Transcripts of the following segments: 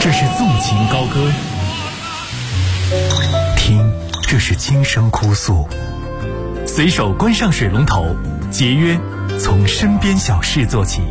这是纵情高歌；听，这是轻声哭诉。随手关上水龙头，节约从身边小事做起。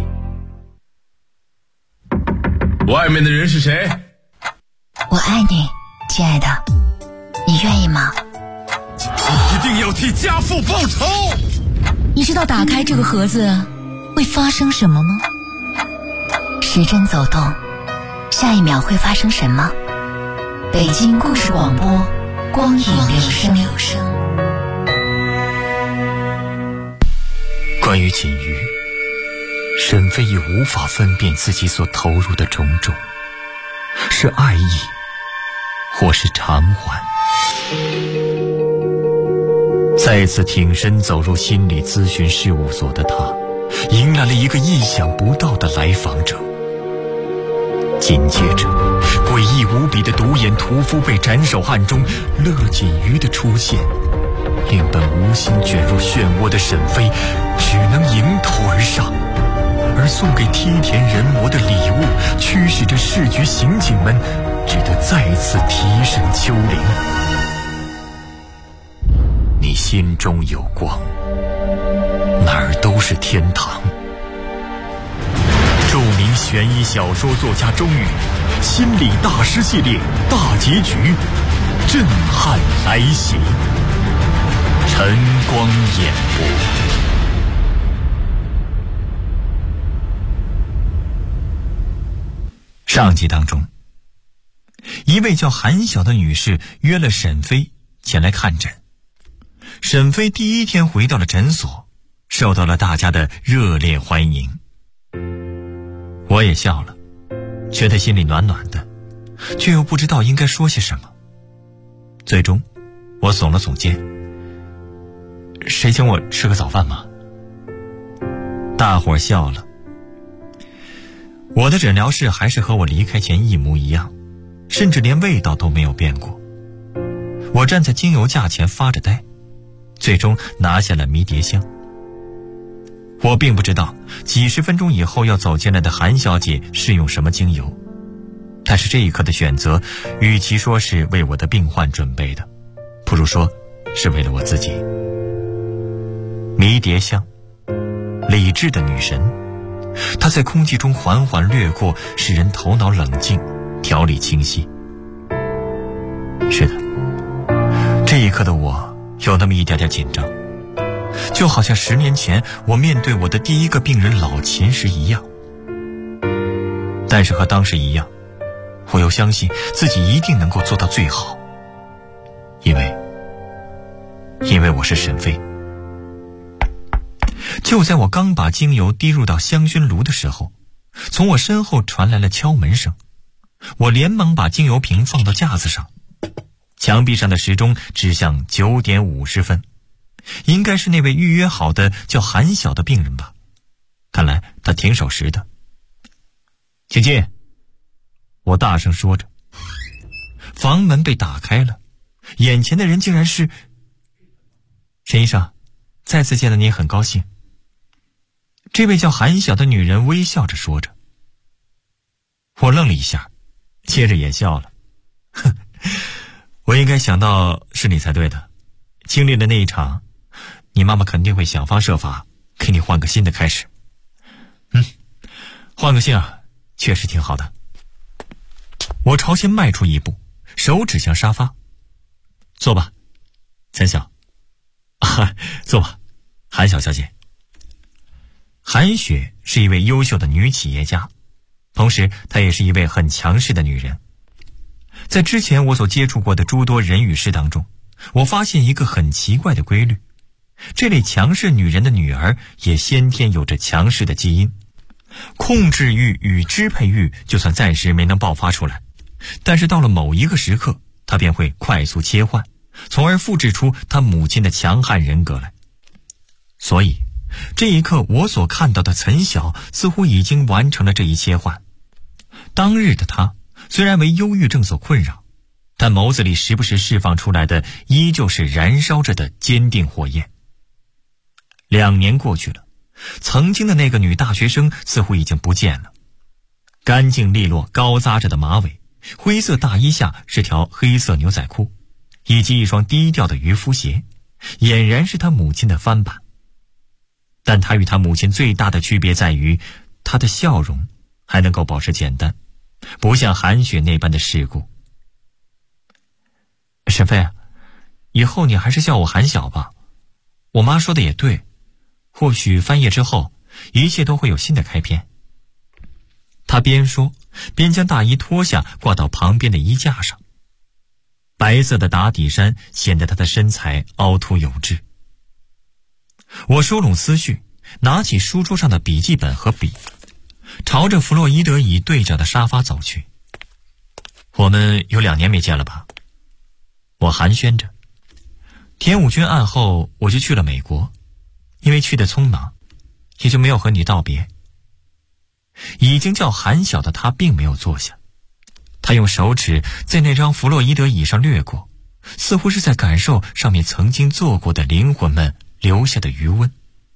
外面的人是谁？ 我爱你，亲爱的，你愿意吗？ 一定要替家父报仇！ 你知道打开这个盒子会发生什么吗？时针走动，下一秒会发生什么？北京故事广播，光影留声。 关于锦瑜，沈飞已无法分辨自己所投入的种种，是爱意，或是偿还。再次挺身走入心理咨询事务所的他，迎来了一个意想不到的来访者。紧接着，诡异无比的独眼屠夫被斩首案中乐锦瑜的出现，令本无心卷入漩涡的沈飞只能迎头而上，而送给梯田人魔的礼物驱使着市局刑警们只得再次提审丘陵。你心中有光，哪儿都是天堂。著名悬疑小说作家钟宇心理大师系列大结局震撼来袭，晨光演播。上集当中，一位叫韩晓的女士约了沈飞前来看诊。沈飞第一天回到了诊所，受到了大家的热烈欢迎。我也笑了，觉得心里暖暖的，却又不知道应该说些什么。最终我耸了耸肩，谁请我吃个早饭吗？大伙笑了。我的诊疗室还是和我离开前一模一样，甚至连味道都没有变过。我站在精油架前发着呆，最终拿下了迷迭香。我并不知道几十分钟以后要走进来的韩小姐是用什么精油，但是这一刻的选择，与其说是为我的病患准备的，不如说是为了我自己。迷迭香，理智的女神，她在空气中缓缓掠过，使人头脑冷静，条理清晰。是的，这一刻的我有那么一点点紧张，就好像10年前我面对我的第一个病人老秦时一样。但是和当时一样，我又相信自己一定能够做到最好，因为我是沈飞。就在我刚把精油滴入到香薰炉的时候，从我身后传来了敲门声。我连忙把精油瓶放到架子上，墙壁上的时钟指向9点50分，应该是那位预约好的叫韩晓的病人吧，看来他挺守时的。请进，我大声说着。房门被打开了，眼前的人竟然是沈医生，再次见到你很高兴。这位叫韩晓的女人微笑着说着。我愣了一下，接着也笑了。哼，我应该想到是你才对的。经历了那一场，你妈妈肯定会想方设法给你换个新的开始。换个姓确实挺好的。我朝前迈出一步，手指向沙发。坐吧，陈晓。坐吧，韩晓小姐。韩雪是一位优秀的女企业家，同时她也是一位很强势的女人。在之前我所接触过的诸多人与事当中，我发现一个很奇怪的规律，这类强势女人的女儿也先天有着强势的基因。控制欲与支配欲就算暂时没能爆发出来，但是到了某一个时刻，她便会快速切换，从而复制出她母亲的强悍人格来。所以这一刻我所看到的陈晓似乎已经完成了这一切换。当日的她虽然为忧郁症所困扰，但眸子里时不时释放出来的依旧是燃烧着的坚定火焰。2年过去了，曾经的那个女大学生似乎已经不见了。干净利落高扎着的马尾灰色大衣下是条黑色牛仔裤，以及一双低调的渔夫鞋，俨然是他母亲的翻版。但他与他母亲最大的区别在于，他的笑容还能够保持简单，不像韩雪那般的世故。沈飞，以后你还是叫我韩晓吧。我妈说的也对，或许翻页之后，一切都会有新的开篇。他边说边将大衣脱下，挂到旁边的衣架上。白色的打底衫显得他的身材凹凸有致。我收拢思绪，拿起书桌上的笔记本和笔，朝着弗洛伊德椅对角的沙发走去。我们有2年没见了吧？我寒暄着。田武军案后，我就去了美国，因为去得匆忙，也就没有和你道别。已经叫韩晓的他并没有坐下，他用手指在那张弗洛伊德椅上掠过，似乎是在感受上面曾经坐过的灵魂们留下的余温。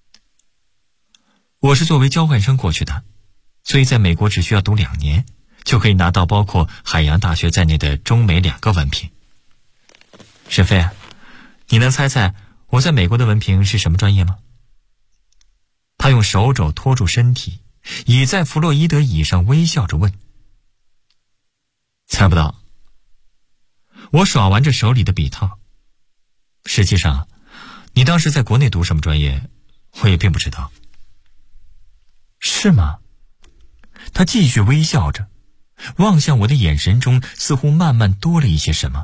我是作为交换生过去的，所以在美国只需要读2年，就可以拿到包括海洋大学在内的中美2个文凭。沈飞，你能猜猜我在美国的文凭是什么专业吗？他用手肘托住身体，倚在弗洛伊德椅上微笑着问。猜不到。我耍玩着手里的笔套。实际上，你当时在国内读什么专业，我也并不知道。是吗？他继续微笑着，望向我的眼神中似乎慢慢多了一些什么。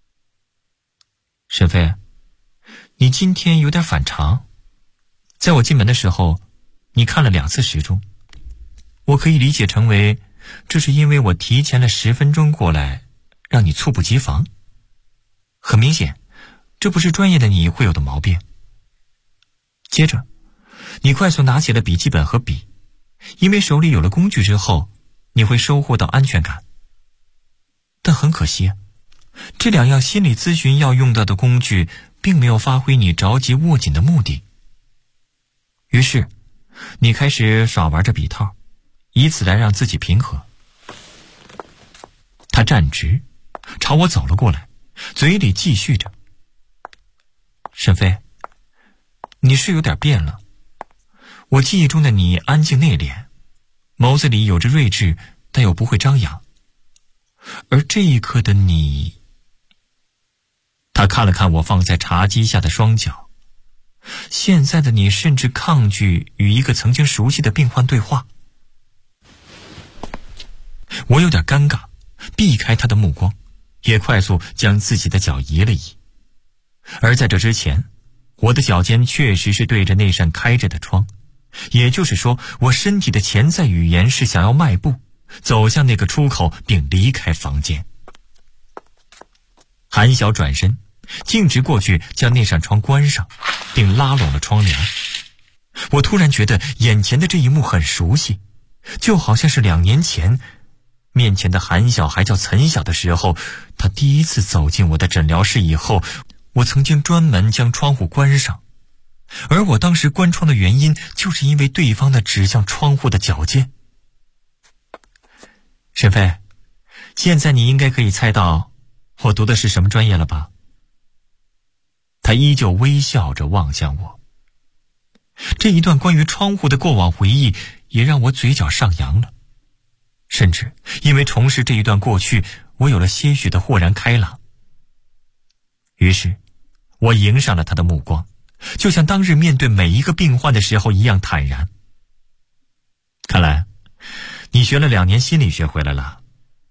沈飞，你今天有点反常。在我进门的时候，你看了2次时钟，我可以理解成为这是因为我提前了10分钟过来，让你猝不及防。很明显，这不是专业的你会有的毛病。接着，你快速拿起了笔记本和笔，因为手里有了工具之后，你会收获到安全感。但很可惜，这2样心理咨询要用到的工具并没有发挥你着急握紧的目的。于是你开始耍玩着笔套，以此来让自己平和。他站直，朝我走了过来，嘴里继续着。沈飞，你是有点变了。我记忆中的你安静内敛，眸子里有着睿智，但又不会张扬。而这一刻的你……他看了看我放在茶几下的双脚，现在的你甚至抗拒与一个曾经熟悉的病患对话。我有点尴尬，避开他的目光，也快速将自己的脚移了移。而在这之前，我的脚尖确实是对着那扇开着的窗，也就是说，我身体的潜在语言是想要迈步，走向那个出口并离开房间。韩晓转身，径直过去将那扇窗关上，并拉拢了窗帘。我突然觉得眼前的这一幕很熟悉，就好像是2年前，面前的韩晓还叫岑晓的时候，他第一次走进我的诊疗室以后，我曾经专门将窗户关上，而我当时关窗的原因，就是因为对方的指向窗户的脚尖。沈飞，现在你应该可以猜到我读的是什么专业了吧？他依旧微笑着望向我。这一段关于窗户的过往回忆也让我嘴角上扬了，甚至因为重拾这一段过去，我有了些许的豁然开朗。于是我迎上了他的目光，就像当日面对每一个病患的时候一样坦然。看来你学了2年心理学回来了。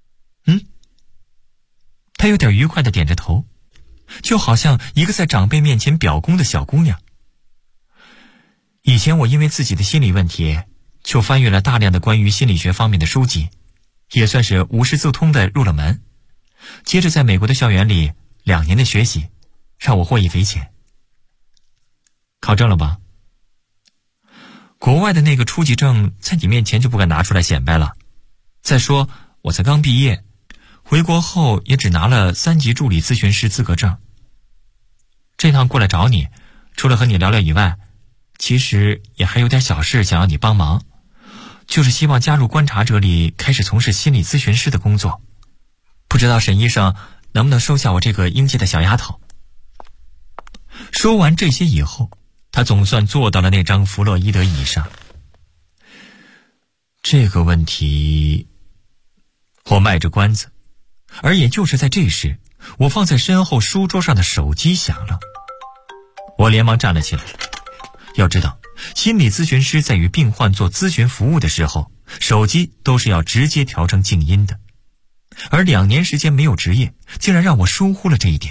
他有点愉快地点着头，就好像一个在长辈面前表功的小姑娘。以前我因为自己的心理问题，就翻阅了大量的关于心理学方面的书籍，也算是无师自通的入了门。接着在美国的校园里2年的学习，让我获益匪浅。考证了吧？国外的那个初级证在你面前就不敢拿出来显摆了。再说我才刚毕业，回国后也只拿了3级助理咨询师资格证。这趟过来找你，除了和你聊聊以外，其实也还有点小事想要你帮忙，就是希望加入观察者里开始从事心理咨询师的工作。 不知道沈医生能不能收下我这个应届的小丫头。说完这些以后，他总算坐到了那张弗洛伊德椅上。这个问题，我卖着关子。而也就是在这时，我放在身后书桌上的手机响了。我连忙站了起来。要知道，心理咨询师在与病患做咨询服务的时候，手机都是要直接调成静音的。而2年时间没有职业，竟然让我疏忽了这一点。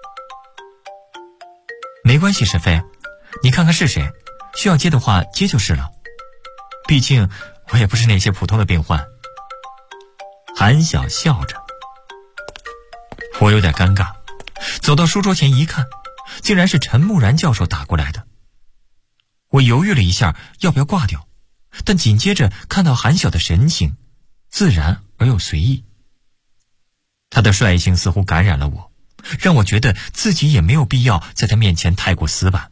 没关系，沈飞，你看看是谁，需要接的话接就是了。毕竟我也不是那些普通的病患。韩晓笑着。我有点尴尬，走到书桌前一看，竟然是陈木然教授打过来的。我犹豫了一下要不要挂掉，但紧接着看到韩晓的神情，自然而又随意。他的率性似乎感染了我，让我觉得自己也没有必要在他面前太过死板。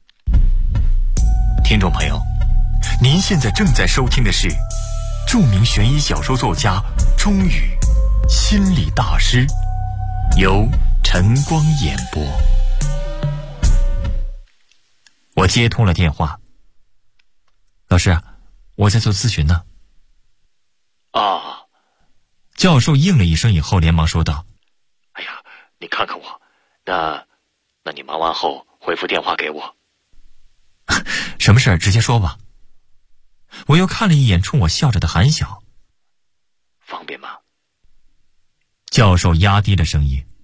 听众朋友，您现在正在收听的是著名悬疑小说作家钟宇心理大师，由晨光演播。我接通了电话。老师，我在做咨询呢。 啊， 教授应了一声以后连忙说道： 哎呀，你看看我，那你忙完后回复电话给我。 什么事儿直接说吧。我又看了一眼冲我笑着的韩晓。 方便吗？ 教授压低了声音。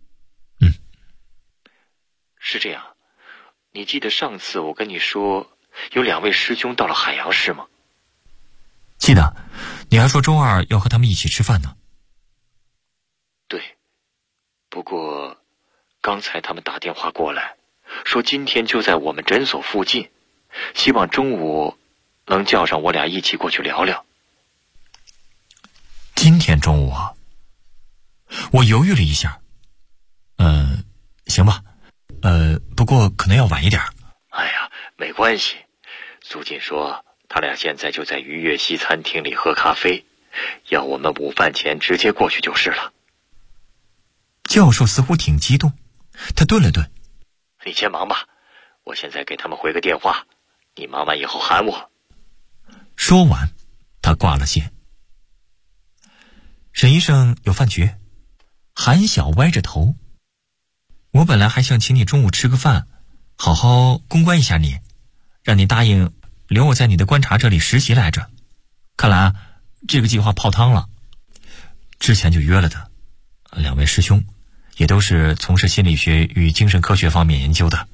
是这样，你记得上次我跟你说有2位师兄到了海洋市吗？ 记得，你还说周二要和他们一起吃饭呢。 对，不过刚才他们打电话过来，说今天就在我们诊所附近，希望中午能叫上我俩一起过去聊聊。 今天中午啊？我犹豫了一下。行吧。不过可能要晚一点。 哎呀，没关系。苏锦说他俩现在就在愉悦西餐厅里喝咖啡，要我们午饭前直接过去就是了。 教授似乎挺激动，他顿了顿。 你先忙吧，我现在给他们回个电话，你忙完以后喊我。 说完，他挂了线。沈医生有饭局。韩晓歪着头。我本来还想请你中午吃个饭，好好公关一下你，让你答应留我在你的观察这里实习来着。看来这个计划泡汤了。之前就约了的2位师兄，也都是从事心理学与精神科学方面研究的。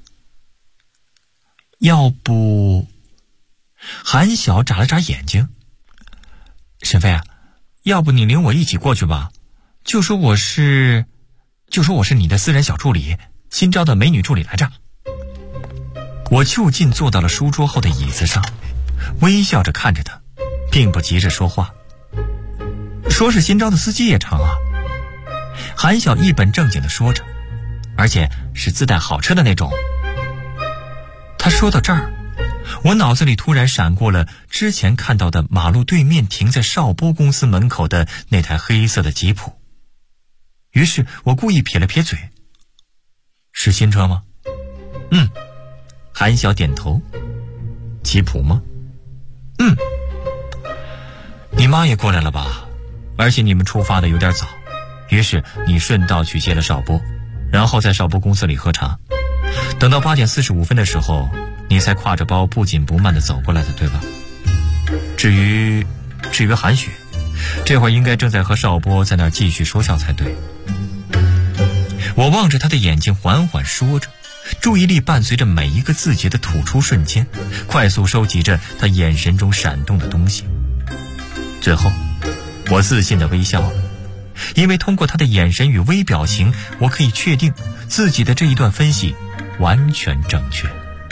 要不……韩晓眨了眨眼睛。沈飞啊，要不你领我一起过去吧，就说我是你的私人小助理，新招的美女助理来着。我就近坐到了书桌后的椅子上，微笑着看着他，并不急着说话。说是新招的司机也成啊。韩晓一本正经地说着，而且是自带好车的那种。他说到这儿，我脑子里突然闪过了之前看到的马路对面停在邵波公司门口的那台黑色的吉普。于是我故意撇了撇嘴。是新车吗？韩晓点头。吉普吗？你妈也过来了吧？而且你们出发的有点早，于是你顺道去接了邵波，然后在邵波公司里喝茶。等到8点45分的时候，你才挎着包不紧不慢地走过来的，对吧？至于韩雪，这会儿应该正在和邵波在那儿继续说笑才对。我望着他的眼睛缓缓说着，注意力伴随着每一个字节的吐出瞬间，快速收集着他眼神中闪动的东西。最后我自信地微笑了，因为通过他的眼神与微表情，我可以确定自己的这一段分析完全正确。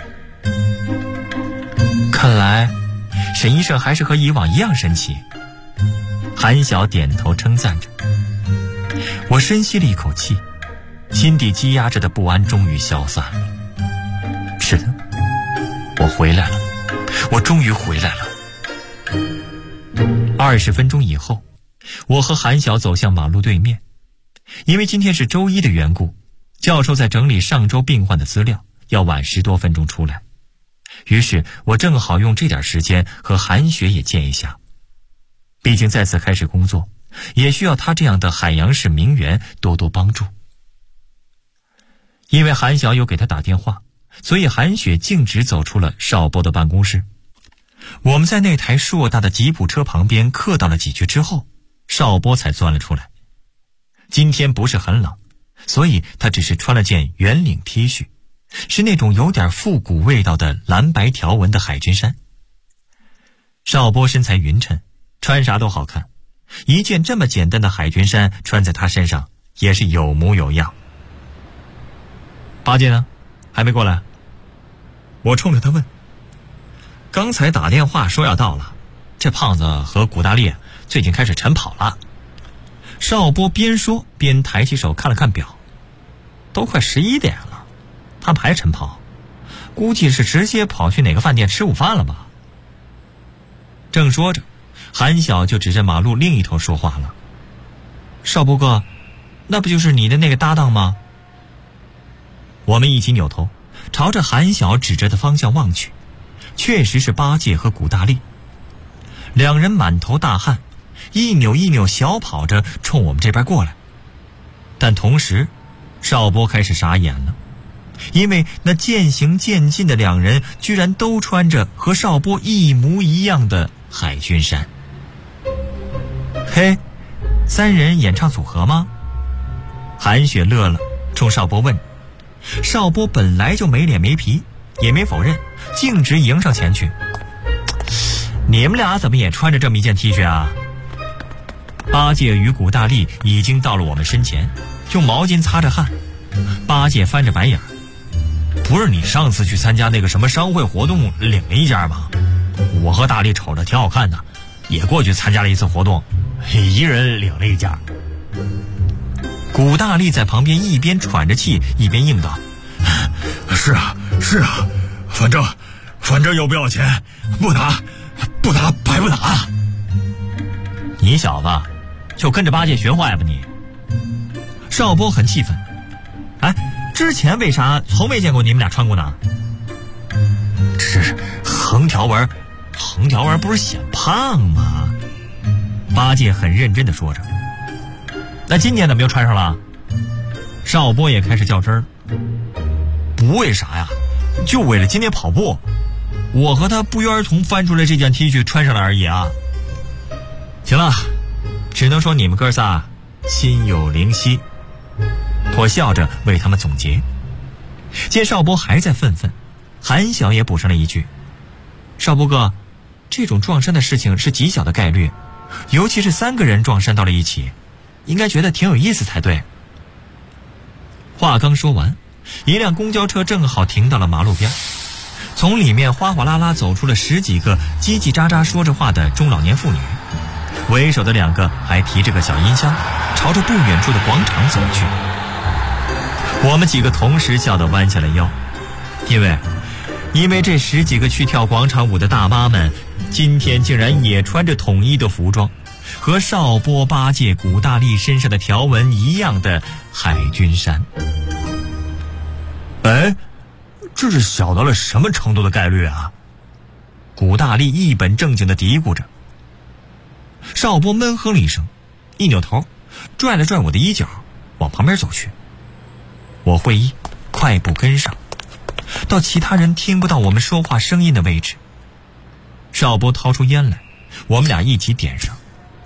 看来沈医生还是和以往一样神奇。韩晓点头称赞着。我深吸了一口气，心底积压着的不安终于消散了。是的，我回来了，我终于回来了。20分钟以后，我和韩晓走向马路对面， 因为今天是周一的缘故，教授在整理上周病患的资料，要晚10多分钟出来。于是我正好用这点时间和韩雪也见一下。毕竟再次开始工作，也需要他这样的海洋市名媛多多帮助。因为韩晓有给他打电话，所以韩雪径直走出了邵波的办公室。我们在那台硕大的吉普车旁边客套了几句之后，邵波才钻了出来。今天不是很冷，所以他只是穿了件圆领 T 恤，是那种有点复古味道的蓝白条纹的海军衫。邵波身材匀称，穿啥都好看，一件这么简单的海军衫穿在他身上也是有模有样。八戒呢？还没过来？我冲着他问。刚才打电话说要到了，这胖子和古大力最近开始晨跑了。邵波边说边抬起手看了看表，都快11点了，他们还晨跑，估计是直接跑去哪个饭店吃午饭了吧。正说着，韩晓就指着马路另一头说话了。邵波哥，那不就是你的那个搭档吗？我们一起扭头朝着韩晓指着的方向望去，确实是八戒和古大力。两人满头大汗，一扭一扭小跑着冲我们这边过来。但同时邵波开始傻眼了，因为那渐行渐近的两人居然都穿着和邵波一模一样的海军衫。嘿，3人演唱组合吗？韩雪乐了，冲邵波问。邵波本来就没脸没皮，也没否认，径直迎上前去。你们俩怎么也穿着这么一件 T 恤啊？八戒与古大力已经到了我们身前，用毛巾擦着汗。八戒翻着白眼，不是你上次去参加那个什么商会活动领了一件吗？我和大力瞅着挺好看的，也过去参加了一次活动，一人领了一件。古大力在旁边一边喘着气一边应道： 是啊，反正又不要钱，不拿白不拿。 你小子就跟着八戒学坏吧你。邵波很气愤，哎，之前为啥从没见过你们俩穿过呢？这是横条纹不是显胖吗？八戒很认真地说着。那今天怎么又穿上了？邵波也开始较真儿。不为啥呀，就为了今天跑步，我和他不约而同翻出来这件 T 恤穿上了而已啊。行了，只能说你们哥仨心有灵犀。我笑着为他们总结。见邵波还在愤愤，韩晓也补上了一句：邵波哥，这种撞衫的事情是极小的概率，尤其是3个人撞衫到了一起，应该觉得挺有意思才对。话刚说完，一辆公交车正好停到了马路边，从里面哗哗啦啦走出了10几个叽叽喳喳说着话的中老年妇女，为首的2个还提着个小音箱，朝着不远处的广场走去。我们几个同时笑得弯下了腰，因为这10几个去跳广场舞的大妈们今天竟然也穿着统一的服装，和邵波、八戒、古大力身上的条纹一样的海军衫。哎，这是小到了什么程度的概率啊？古大力一本正经地嘀咕着。邵波闷哼了一声，一扭头拽了拽我的衣角，往旁边走去。我会意，快步跟上，到其他人听不到我们说话声音的位置。邵波掏出烟来，我们俩一起点上。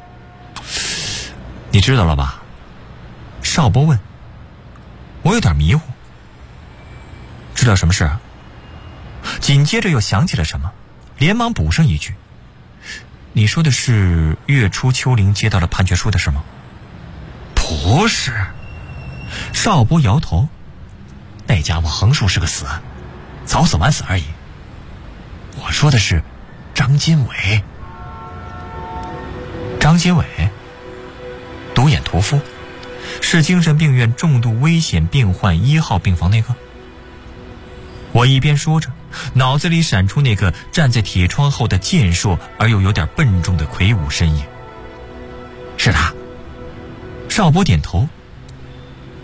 你知道了吧？邵波问。我有点迷糊。知道什么事啊？紧接着又想起了什么，连忙补上一句：你说的是月初秋玲接到了判决书的事吗？不是。邵波摇头，那家伙横竖是个死，早死晚死而已。我说的是张金伟。张金伟，独眼屠夫，是精神病院重度危险病患1号病房那个。我一边说着，脑子里闪出那个站在铁窗后的健硕而又有点笨重的魁梧身影。是他。邵波点头，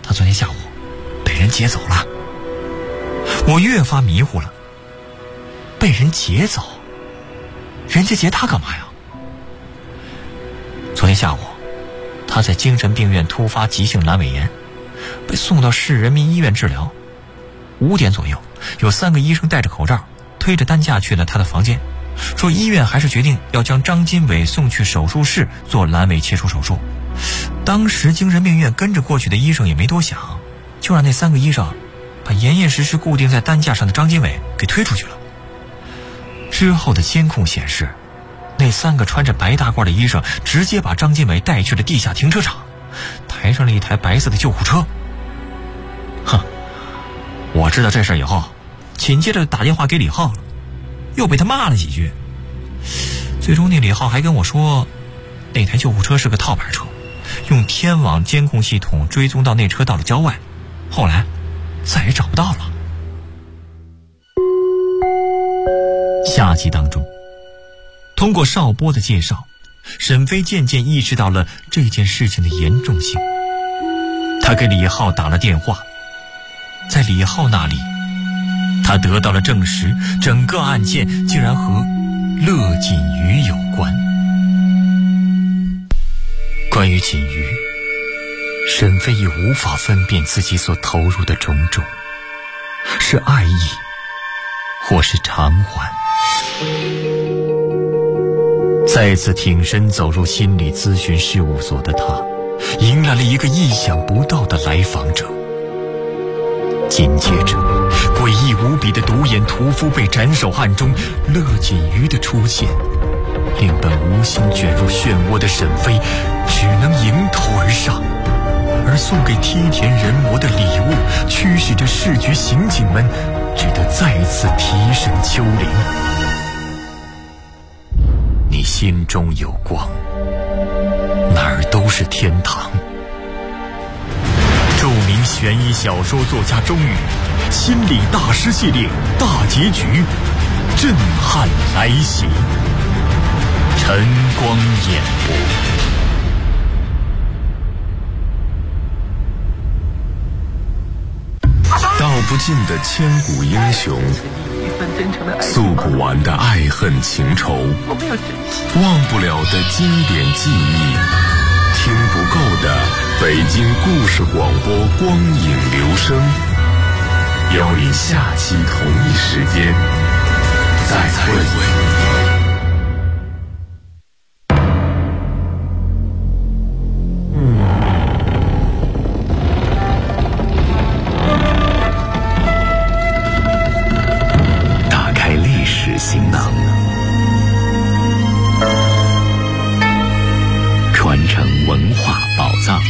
他昨天下午被人劫走了。我越发迷糊了，被人劫走？人家劫他干嘛呀？昨天下午，他在精神病院突发急性阑尾炎，被送到市人民医院治疗。5点左右，有3个医生戴着口罩，推着担架去了他的房间，说医院还是决定要将张金伟送去手术室做阑尾切除手术。当时精神病院跟着过去的医生也没多想，就让那3个医生把严严实实固定在担架上的张金伟给推出去了。之后的监控显示，那3个穿着白大褂的医生直接把张金伟带去了地下停车场，抬上了一台白色的救护车。我知道这事以后，紧接着打电话给李浩了，又被他骂了几句。最终那李浩还跟我说，那台救护车是个套牌车，用天网监控系统追踪到那车到了郊外，后来再也找不到了。下集当中，通过邵波的介绍，沈飞渐渐意识到了这件事情的严重性。他给李浩打了电话，在李浩那里，他得到了证实，整个案件竟然和乐锦瑜有关。关于锦瑜，沈飞已无法分辨自己所投入的种种，是爱意或是偿还。再次挺身走入心理咨询事务所的他，迎来了一个意想不到的来访者。紧接着，诡异无比的独眼屠夫被斩首案中，乐锦瑜的出现令本无心卷入漩涡的沈飞只能迎头而上，而送给梯田人魔的礼物驱使着市局刑警们只得再次提审丘陵。你心中有光，哪儿都是天堂。著名悬疑小说作家钟宇心理大师系列大结局震撼来袭，晨光演播。 道不尽的千古英雄，诉不完的爱恨情仇，忘不了的经典记忆，听不够的北京故事广播光影留声，邀你下期同一时间再会。 打开历史行囊，传承文化宝藏。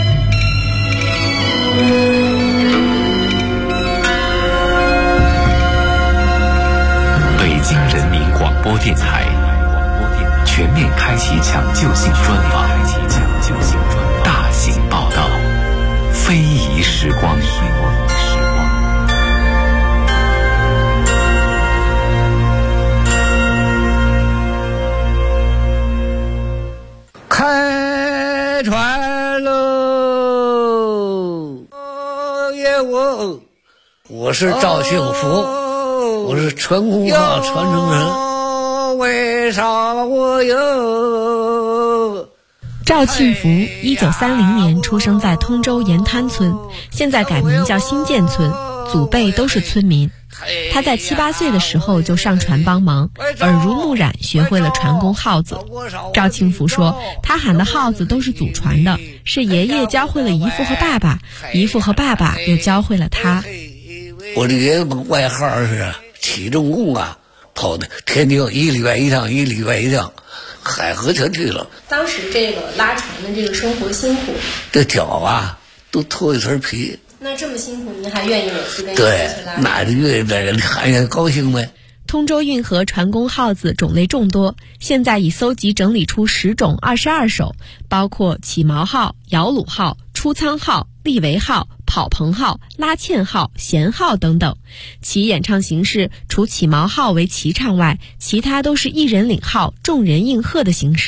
北京人民广播电台全面开启抢救性专访，大型报道，非遗时光。 开船喽！我是赵幸福，我是传功号传承人。为啥我有？ 赵庆福1930年出生在通州盐滩村，现在改名叫新建村，祖辈都是村民。他在7、8岁的时候就上船帮忙，耳濡目染学会了传功号子。赵庆福说，他喊的号子都是祖传的，是爷爷教会了姨父和爸爸，姨父和爸爸又教会了他。 我的爷爷外号是起重工啊，跑的天津1礼拜一趟，1礼拜一趟，海河全去了。 当时这个拉船的这个生活辛苦， 这脚啊都脱一层皮。 那这么辛苦，您还愿意每次跟对，那就愿意在这里看见高兴呗。 通州运河船工号子种类众多，现在已搜集整理出10种22首，包括起锚号、摇橹号、出舱号、立桅号、跑棚号、拉纤号、弦号等等。其演唱形式除起锚号为齐唱外，其他都是一人领号，众人应和的形式。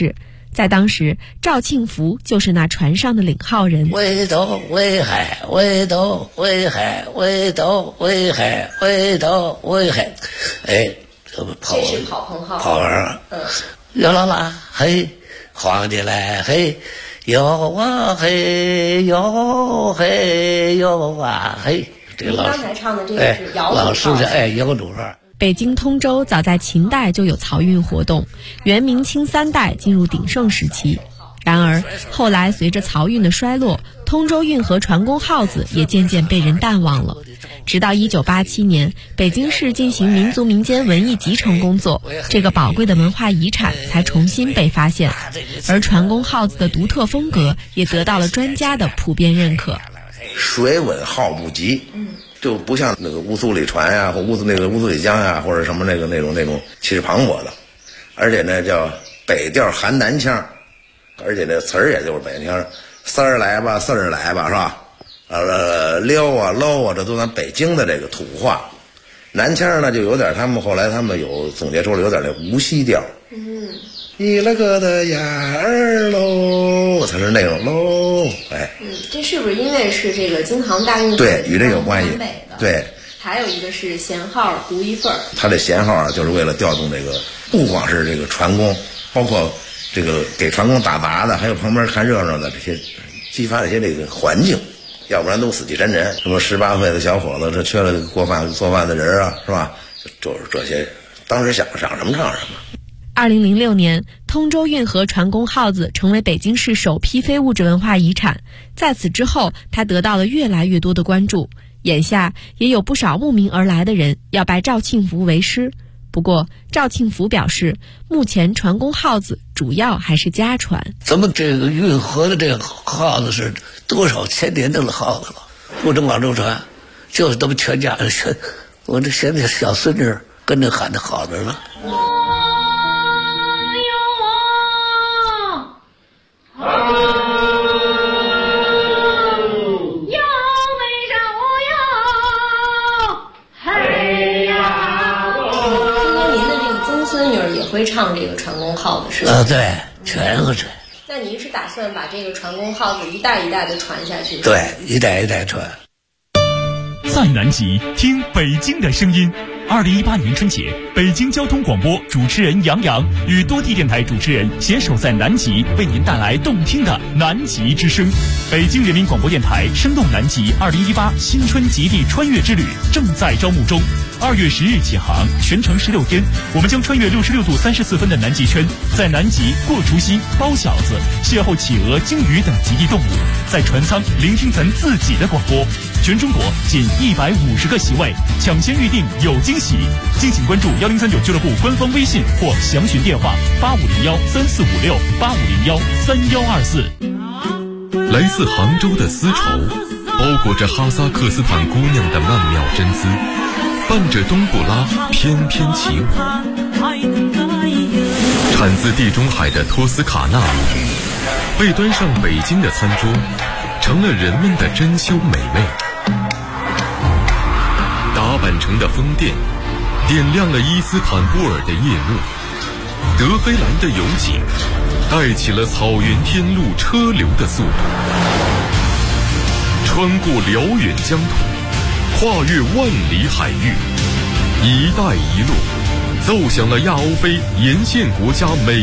在当时，赵庆福就是那船上的领号人。 围斗围海，围斗围海，围斗围海，围斗围海。哎，这是跑棚号。 跑完，哟啦啦嘿，晃起来嘿，哟啊嘿，哟嘿哟啊嘿。这个刚才唱的这个是摇老师的摇橹号。 北京通州早在秦代就有漕运活动，元明清3代进入鼎盛时期。然而后来随着漕运的衰落，通州运河船工号子也渐渐被人淡忘了。直到1987年，北京市进行民族民间文艺集成工作，这个宝贵的文化遗产才重新被发现，而船工号子的独特风格也得到了专家的普遍认可。 水稳号不急，就不像那个乌苏里船呀，或乌苏里江呀，或者什么那种气势磅礴的，而且呢叫北调含南腔，而且这词儿也就是北腔，丝儿来吧，四儿来吧，是吧？溜啊搂啊，这都咱北京的这个土话。南腔呢就有点，后来他们有总结出了有点那无锡调。一了个的眼儿喽，才是那种喽， 这是不是因为是这个京杭大运河？ 对，与这有关系。对， 还有一个是弦号独一份儿。 它这弦号啊，就是为了调动这个，不光是这个船工，包括这个给船工打杂的，还有旁边看热闹的这些，激发一些这个环境，要不然都死气沉沉。什么18岁的小伙子，这缺了做饭的人啊，是吧？就是这些，当时想什么唱什么。 2006年，通州运河船工号子成为北京市首批非物质文化遗产。在此之后，它得到了越来越多的关注。眼下也有不少慕名而来的人要拜赵庆福为师。不过，赵庆福表示，目前船工号子主要还是家传。 咱们这个运河的这个号子是多少千年的号子了，不止广州船，就是咱们全家人，我这现在小孙子跟着喊的号子了。 会唱这个船工号子是吧？ 对，全会。 那您是打算把这个船工号子一代一代的传下去？ 对，一代一代传。 在南极听北京的声音。2018年春节，北京交通广播主持人杨洋与多地电台主持人携手在南极，为您带来动听的南极之声。北京人民广播电台生动南极2018新春极地穿越之旅正在招募中。2月10日起航，全程16天，我们将穿越66度34分的南极圈，在南极过除夕、包饺子，邂逅企鹅、鲸鱼等极地动物，在船舱聆听咱自己的广播。全中国仅150个席位，抢先预定有惊喜。敬请关注1039俱乐部官方微信或详询电话8501-3456-8501-3124。 来自杭州的丝绸，包裹着哈萨克斯坦姑娘的曼妙真姿，伴着冬不拉翩翩起舞。产自地中海的托斯卡纳被端上北京的餐桌，成了人们的珍馐美味。打扮成的风电点亮了伊斯坦布尔的夜幕，德黑兰的油井带起了草原天路车流的速度，穿过辽远疆土，跨越万里海域，一带一路奏响了亚欧非沿线国家每